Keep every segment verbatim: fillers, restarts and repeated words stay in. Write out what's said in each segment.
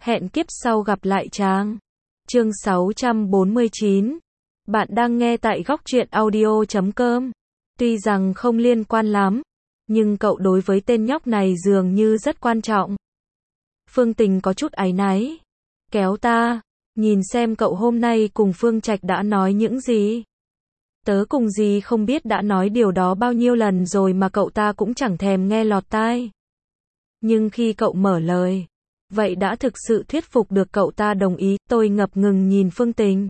Hẹn kiếp sau gặp lại chàng. Chương sáu trăm bốn mươi chín. Bạn đang nghe tại góc truyện audio chấm com. Tuy rằng không liên quan lắm, nhưng cậu đối với tên nhóc này dường như rất quan trọng. Phương Tình có chút áy náy. Kéo ta, nhìn xem cậu hôm nay cùng Phương Trạch đã nói những gì. Tớ cùng gì không biết đã nói điều đó bao nhiêu lần rồi mà cậu ta cũng chẳng thèm nghe lọt tai. Nhưng khi cậu mở lời, vậy đã thực sự thuyết phục được cậu ta đồng ý. Tôi ngập ngừng nhìn Phương Tình.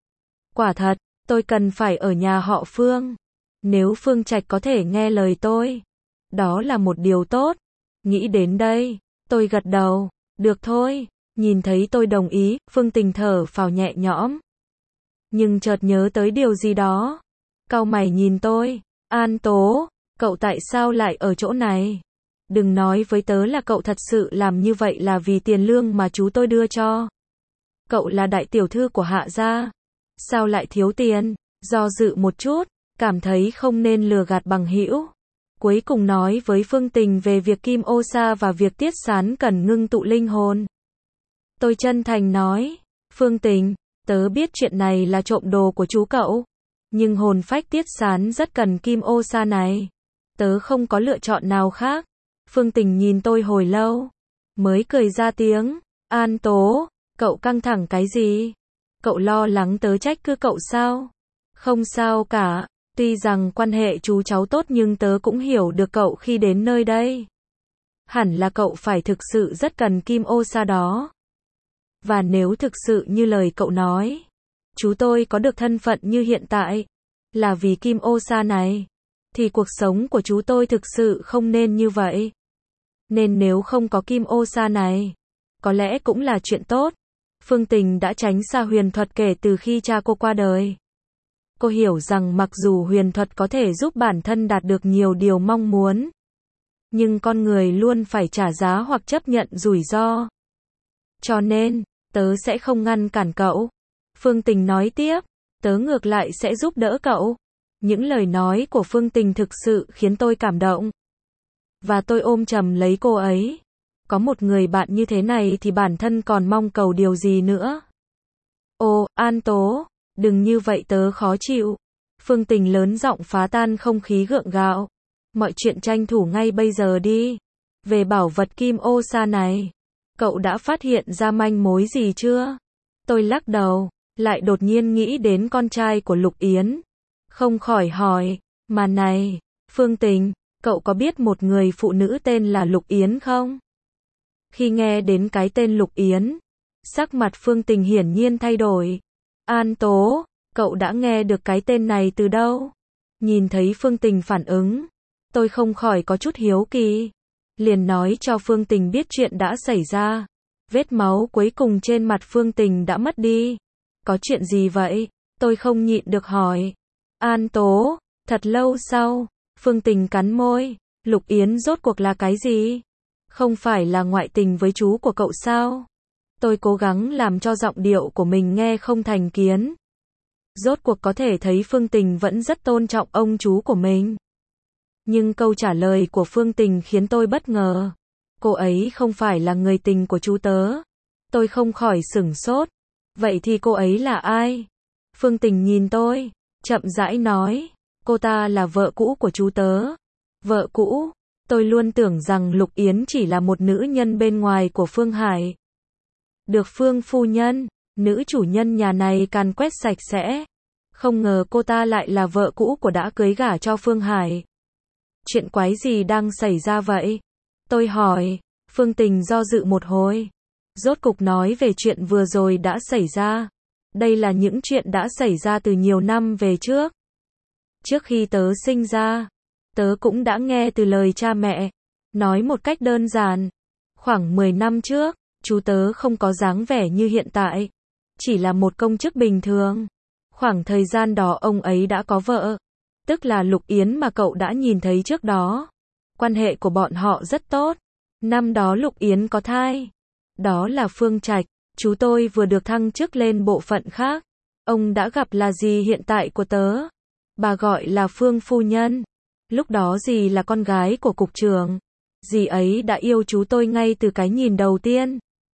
Quả thật, tôi cần phải ở nhà họ Phương. Nếu Phương Trạch có thể nghe lời tôi, đó là một điều tốt. Nghĩ đến đây, tôi gật đầu. Được thôi. Nhìn thấy tôi đồng ý, Phương Tình thở phào nhẹ nhõm. Nhưng chợt nhớ tới điều gì đó. Cau mày nhìn tôi. An Tố, cậu tại sao lại ở chỗ này? Đừng nói với tớ là cậu thật sự làm như vậy là vì tiền lương mà chú tôi đưa cho. Cậu là đại tiểu thư của Hạ gia. Sao lại thiếu tiền? Do dự một chút, cảm thấy không nên lừa gạt bằng hữu. Cuối cùng nói với Phương Tình về việc Kim Ô Sa và việc Tiết Sán cần ngưng tụ linh hồn. Tôi chân thành nói, Phương Tình, tớ biết chuyện này là trộm đồ của chú cậu. Nhưng hồn phách Tiết Sán rất cần Kim Ô Sa này. Tớ không có lựa chọn nào khác. Phương Tình nhìn tôi hồi lâu, mới cười ra tiếng. An Tố, cậu căng thẳng cái gì? Cậu lo lắng tớ trách cứ cậu sao? Không sao cả, tuy rằng quan hệ chú cháu tốt nhưng tớ cũng hiểu được cậu khi đến nơi đây. Hẳn là cậu phải thực sự rất cần Kim Ô Sa đó. Và nếu thực sự như lời cậu nói, chú tôi có được thân phận như hiện tại, là vì Kim Ô Sa này, thì cuộc sống của chú tôi thực sự không nên như vậy. Nên nếu không có Kim Ô Sa này, có lẽ cũng là chuyện tốt. Phương Tình đã tránh xa huyền thuật kể từ khi cha cô qua đời. Cô hiểu rằng mặc dù huyền thuật có thể giúp bản thân đạt được nhiều điều mong muốn, nhưng con người luôn phải trả giá hoặc chấp nhận rủi ro. Cho nên, tớ sẽ không ngăn cản cậu. Phương Tình nói tiếp, tớ ngược lại sẽ giúp đỡ cậu. Những lời nói của Phương Tình thực sự khiến tôi cảm động. Và tôi ôm chầm lấy cô ấy. Có một người bạn như thế này thì bản thân còn mong cầu điều gì nữa. Ồ, An Tố, đừng như vậy tớ khó chịu. Phương Tình lớn giọng phá tan không khí gượng gạo. Mọi chuyện tranh thủ ngay bây giờ đi. Về bảo vật Kim Ô Sa này, cậu đã phát hiện ra manh mối gì chưa? Tôi lắc đầu, lại đột nhiên nghĩ đến con trai của Lục Yến. Không khỏi hỏi, mà này, Phương Tình, cậu có biết một người phụ nữ tên là Lục Yến không? Khi nghe đến cái tên Lục Yến, sắc mặt Phương Tình hiển nhiên thay đổi. An Tố, cậu đã nghe được cái tên này từ đâu? Nhìn thấy Phương Tình phản ứng, tôi không khỏi có chút hiếu kỳ. Liền nói cho Phương Tình biết chuyện đã xảy ra. Vết máu cuối cùng trên mặt Phương Tình đã mất đi. Có chuyện gì vậy? Tôi không nhịn được hỏi. An Tố, thật lâu sau, Phương Tình cắn môi. Lục Yến rốt cuộc là cái gì? Không phải là ngoại tình với chú của cậu sao? Tôi cố gắng làm cho giọng điệu của mình nghe không thành kiến. Rốt cuộc có thể thấy Phương Tình vẫn rất tôn trọng ông chú của mình. Nhưng câu trả lời của Phương Tình khiến tôi bất ngờ. Cô ấy không phải là người tình của chú tớ. Tôi không khỏi sửng sốt. Vậy thì cô ấy là ai? Phương Tình nhìn tôi, chậm rãi nói. Cô ta là vợ cũ của chú tớ. Vợ cũ? Tôi luôn tưởng rằng Lục Yến chỉ là một nữ nhân bên ngoài của Phương Hải. Được Phương phu nhân, nữ chủ nhân nhà này càn quét sạch sẽ. Không ngờ cô ta lại là vợ cũ của đã cưới gả cho Phương Hải. Chuyện quái gì đang xảy ra vậy? Tôi hỏi. Phương Tình do dự một hồi. Rốt cục nói về chuyện vừa rồi đã xảy ra. Đây là những chuyện đã xảy ra từ nhiều năm về trước. Trước khi tớ sinh ra, tớ cũng đã nghe từ lời cha mẹ. Nói một cách đơn giản, khoảng mười năm trước, chú tớ không có dáng vẻ như hiện tại. Chỉ là một công chức bình thường. Khoảng thời gian đó ông ấy đã có vợ. Tức là Lục Yến mà cậu đã nhìn thấy trước đó. Quan hệ của bọn họ rất tốt. Năm đó Lục Yến có thai. Đó là Phương Trạch. Chú tôi vừa được thăng chức lên bộ phận khác. Ông đã gặp là dì hiện tại của tớ. Bà gọi là Phương phu nhân. Lúc đó dì là con gái của cục trưởng. Dì ấy đã yêu chú tôi ngay từ cái nhìn đầu tiên.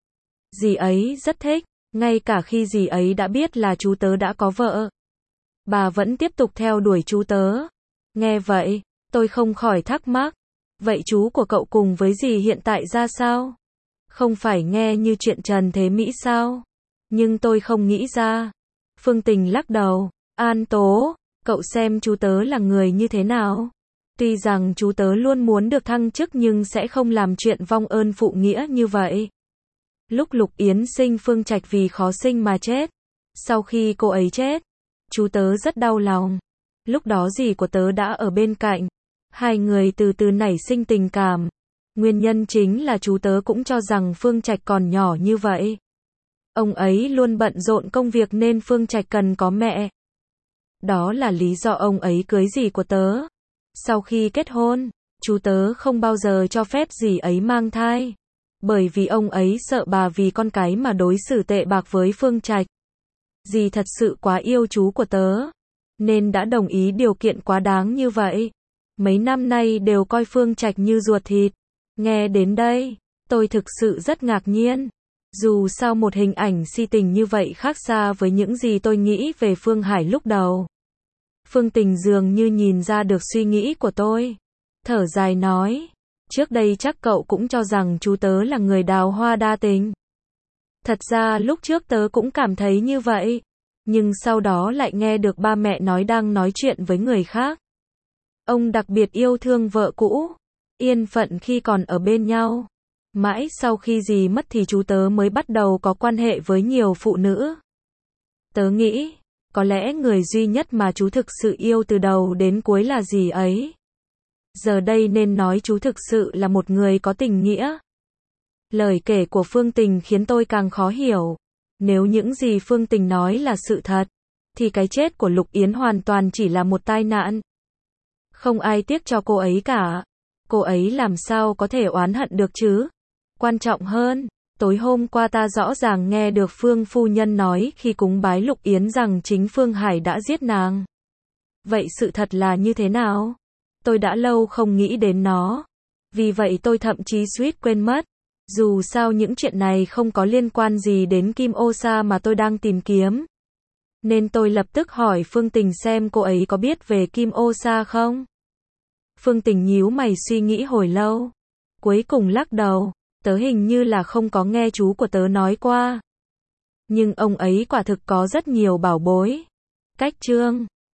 Dì ấy rất thích, ngay cả khi dì ấy đã biết là chú tớ đã có vợ. Bà vẫn tiếp tục theo đuổi chú tớ. Nghe vậy, tôi không khỏi thắc mắc. Vậy chú của cậu cùng với dì hiện tại ra sao? Không phải nghe như chuyện Trần Thế Mỹ sao? Nhưng tôi không nghĩ ra. Phương Tình lắc đầu. An Tố, cậu xem chú tớ là người như thế nào? Tuy rằng chú tớ luôn muốn được thăng chức nhưng sẽ không làm chuyện vong ơn phụ nghĩa như vậy. Lúc Lục Yến sinh Phương Trạch vì khó sinh mà chết. Sau khi cô ấy chết, chú tớ rất đau lòng. Lúc đó dì của tớ đã ở bên cạnh. Hai người từ từ nảy sinh tình cảm. Nguyên nhân chính là chú tớ cũng cho rằng Phương Trạch còn nhỏ như vậy. Ông ấy luôn bận rộn công việc nên Phương Trạch cần có mẹ. Đó là lý do ông ấy cưới dì của tớ. Sau khi kết hôn, chú tớ không bao giờ cho phép dì ấy mang thai. Bởi vì ông ấy sợ bà vì con cái mà đối xử tệ bạc với Phương Trạch. Dì thật sự quá yêu chú của tớ, nên đã đồng ý điều kiện quá đáng như vậy. Mấy năm nay đều coi Phương Trạch như ruột thịt. Nghe đến đây, tôi thực sự rất ngạc nhiên. Dù sao một hình ảnh si tình như vậy khác xa với những gì tôi nghĩ về Phương Hải lúc đầu. Phương Tình dường như nhìn ra được suy nghĩ của tôi. Thở dài nói, trước đây chắc cậu cũng cho rằng chú tớ là người đào hoa đa tình. Thật ra lúc trước tớ cũng cảm thấy như vậy. Nhưng sau đó lại nghe được ba mẹ nói đang nói chuyện với người khác. Ông đặc biệt yêu thương vợ cũ, yên phận khi còn ở bên nhau. Mãi sau khi dì mất thì chú tớ mới bắt đầu có quan hệ với nhiều phụ nữ. Tớ nghĩ, có lẽ người duy nhất mà chú thực sự yêu từ đầu đến cuối là dì ấy. Giờ đây nên nói chú thực sự là một người có tình nghĩa. Lời kể của Phương Tình khiến tôi càng khó hiểu. Nếu những gì Phương Tình nói là sự thật, thì cái chết của Lục Yến hoàn toàn chỉ là một tai nạn. Không ai tiếc cho cô ấy cả. Cô ấy làm sao có thể oán hận được chứ? Quan trọng hơn, tối hôm qua ta rõ ràng nghe được Phương phu nhân nói khi cúng bái Lục Yến rằng chính Phương Hải đã giết nàng. Vậy sự thật là như thế nào? Tôi đã lâu không nghĩ đến nó. Vì vậy tôi thậm chí suýt quên mất. Dù sao những chuyện này không có liên quan gì đến Kim Ô Sa mà tôi đang tìm kiếm. Nên tôi lập tức hỏi Phương Tình xem cô ấy có biết về Kim Ô Sa không? Phương Tình nhíu mày suy nghĩ hồi lâu. Cuối cùng lắc đầu, tớ hình như là không có nghe chú của tớ nói qua. Nhưng ông ấy quả thực có rất nhiều bảo bối. Cách chương